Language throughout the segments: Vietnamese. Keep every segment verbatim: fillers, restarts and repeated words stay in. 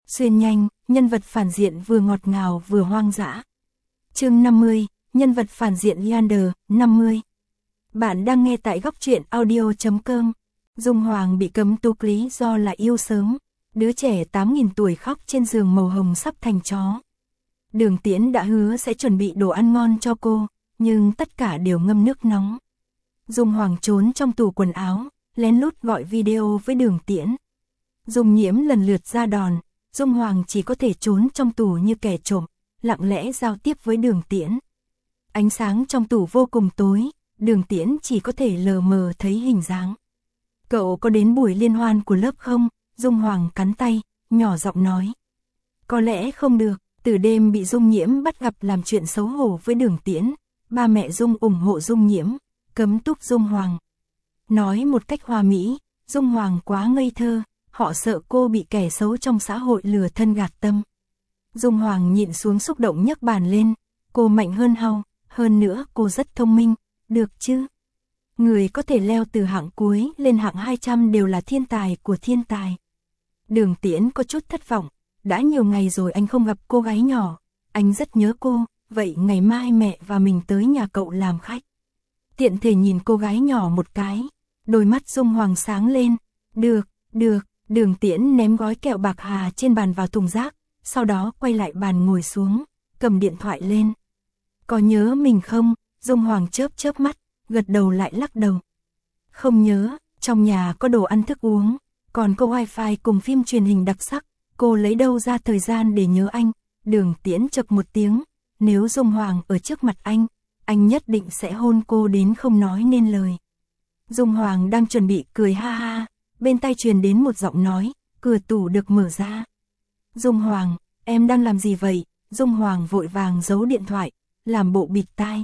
xuyên nhanh, nhân vật phản diện vừa ngọt ngào vừa hoang dã. Chương năm mươi, nhân vật phản diện Leander, năm mươi. Bạn đang nghe tại góc truyện audio chấm com. Dung Hoàng bị cấm túc lý do là yêu sớm. Đứa trẻ tám nghìn tuổi khóc trên giường màu hồng sắp thành chó. Đường Tiễn đã hứa sẽ chuẩn bị đồ ăn ngon cho cô, nhưng tất cả đều ngâm nước nóng. Dung Hoàng trốn trong tủ quần áo, lén lút gọi video với Đường Tiễn. Dung Nhiễm lần lượt ra đòn, Dung Hoàng chỉ có thể trốn trong tủ như kẻ trộm, lặng lẽ giao tiếp với Đường Tiễn. Ánh sáng trong tủ vô cùng tối, Đường Tiễn chỉ có thể lờ mờ thấy hình dáng. Cậu có đến buổi liên hoan của lớp không? Dung Hoàng cắn tay, nhỏ giọng nói. Có lẽ không được, từ đêm bị Dung Nhiễm bắt gặp làm chuyện xấu hổ với Đường Tiễn, ba mẹ Dung ủng hộ Dung Nhiễm, cấm túc Dung Hoàng. Nói một cách hoa mỹ, Dung Hoàng quá ngây thơ, họ sợ cô bị kẻ xấu trong xã hội lừa thân gạt tâm. Dung Hoàng nhịn xuống xúc động nhấc bàn lên, cô mạnh hơn Hao, hơn nữa cô rất thông minh, được chứ? Người có thể leo từ hạng cuối lên hạng hai trăm đều là thiên tài của thiên tài. Đường Tiễn có chút thất vọng, đã nhiều ngày rồi anh không gặp cô gái nhỏ, anh rất nhớ cô, vậy ngày mai mẹ và mình tới nhà cậu làm khách. Tiện thể nhìn cô gái nhỏ một cái, đôi mắt Dung Hoàng sáng lên, được, được, Đường Tiễn ném gói kẹo bạc hà trên bàn vào thùng rác, sau đó quay lại bàn ngồi xuống, cầm điện thoại lên. Có nhớ mình không? Dung Hoàng chớp chớp mắt, gật đầu lại lắc đầu. Không nhớ, trong nhà có đồ ăn thức uống, còn có wifi cùng phim truyền hình đặc sắc, cô lấy đâu ra thời gian để nhớ anh? Đường Tiễn chậc một tiếng, nếu Dung Hoàng ở trước mặt anh, anh nhất định sẽ hôn cô đến không nói nên lời. Dung Hoàng đang chuẩn bị cười ha ha, bên tai truyền đến một giọng nói, cửa tủ được mở ra. Dung Hoàng, em đang làm gì vậy? Dung Hoàng vội vàng giấu điện thoại, làm bộ bịt tai.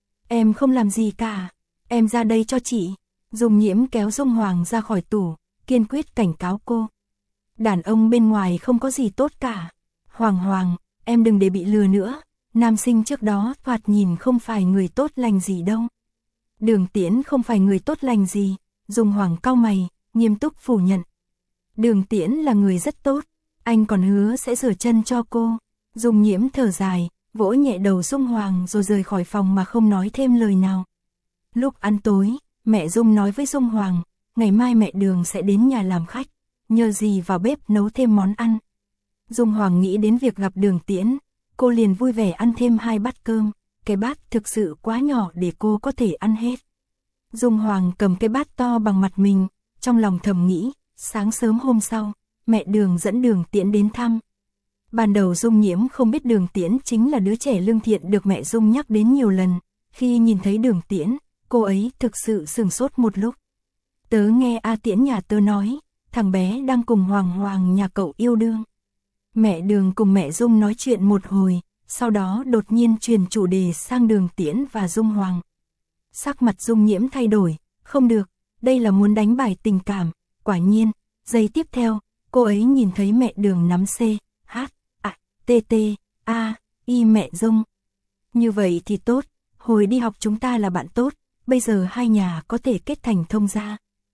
Em không làm gì cả, em ra đây cho chị. Dung Nhiễm kéo Dung Hoàng ra khỏi tủ, kiên quyết cảnh cáo cô. Đàn ông bên ngoài không có gì tốt cả. Hoàng Hoàng, em đừng để bị lừa nữa, nam sinh trước đó thoạt nhìn không phải người tốt lành gì đâu. Đường Tiễn không phải người tốt lành gì, Dung Hoàng cau mày, nghiêm túc phủ nhận. Đường Tiễn là người rất tốt, anh còn hứa sẽ rửa chân cho cô. Dung Nhiễm thở dài, vỗ nhẹ đầu Dung Hoàng rồi rời khỏi phòng mà không nói thêm lời nào. Lúc ăn tối, mẹ Dung nói với Dung Hoàng, ngày mai mẹ Đường sẽ đến nhà làm khách, nhờ gì vào bếp nấu thêm món ăn. Dung Hoàng nghĩ đến việc gặp Đường Tiễn, cô liền vui vẻ ăn thêm hai bát cơm, cái bát thực sự quá nhỏ để cô có thể ăn hết. Dung Hoàng cầm cái bát to bằng mặt mình, trong lòng thầm nghĩ, sáng sớm hôm sau, mẹ Đường dẫn Đường Tiễn đến thăm. Ban đầu Dung Nhiễm không biết Đường Tiễn chính là đứa trẻ lương thiện được mẹ Dung nhắc đến nhiều lần, khi nhìn thấy Đường Tiễn, cô ấy thực sự sửng sốt một lúc. Tớ nghe A Tiễn nhà tớ nói, thằng bé đang cùng Hoàng Hoàng nhà cậu yêu đương. Mẹ Đường cùng mẹ Dung nói chuyện một hồi, sau đó đột nhiên chuyển chủ đề sang Đường Tiễn và Dung Hoàng. Sắc mặt Dung Nhiễm thay đổi, không được, đây là muốn đánh bài tình cảm, quả nhiên, giây tiếp theo, cô ấy nhìn thấy mẹ Đường nắm C, H, A, T, T, A, I mẹ Dung. Như vậy thì tốt, hồi đi học chúng ta là bạn tốt, bây giờ hai nhà có thể kết thành thông gia.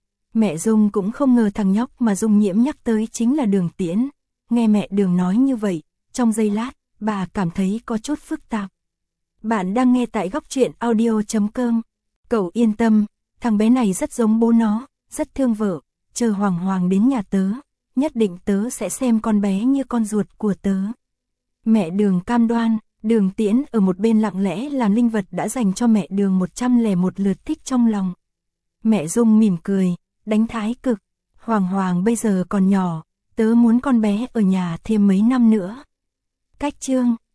Mẹ Dung cũng không ngờ thằng nhóc mà Dung Nhiễm nhắc tới chính là Đường Tiễn. Nghe mẹ Đường nói như vậy, trong giây lát, bà cảm thấy có chút phức tạp. Bạn đang nghe tại góc truyện audio chấm com. Cậu yên tâm, thằng bé này rất giống bố nó, rất thương vợ, chờ Hoàng Hoàng đến nhà tớ, nhất định tớ sẽ xem con bé như con ruột của tớ. Mẹ Đường cam đoan, Đường Tiễn ở một bên lặng lẽ làm linh vật đã dành cho mẹ Đường một trăm lẻ một lượt thích trong lòng. Mẹ Dung mỉm cười, đánh thái cực, Hoàng Hoàng bây giờ còn nhỏ, tớ muốn con bé ở nhà thêm mấy năm nữa. Cách chương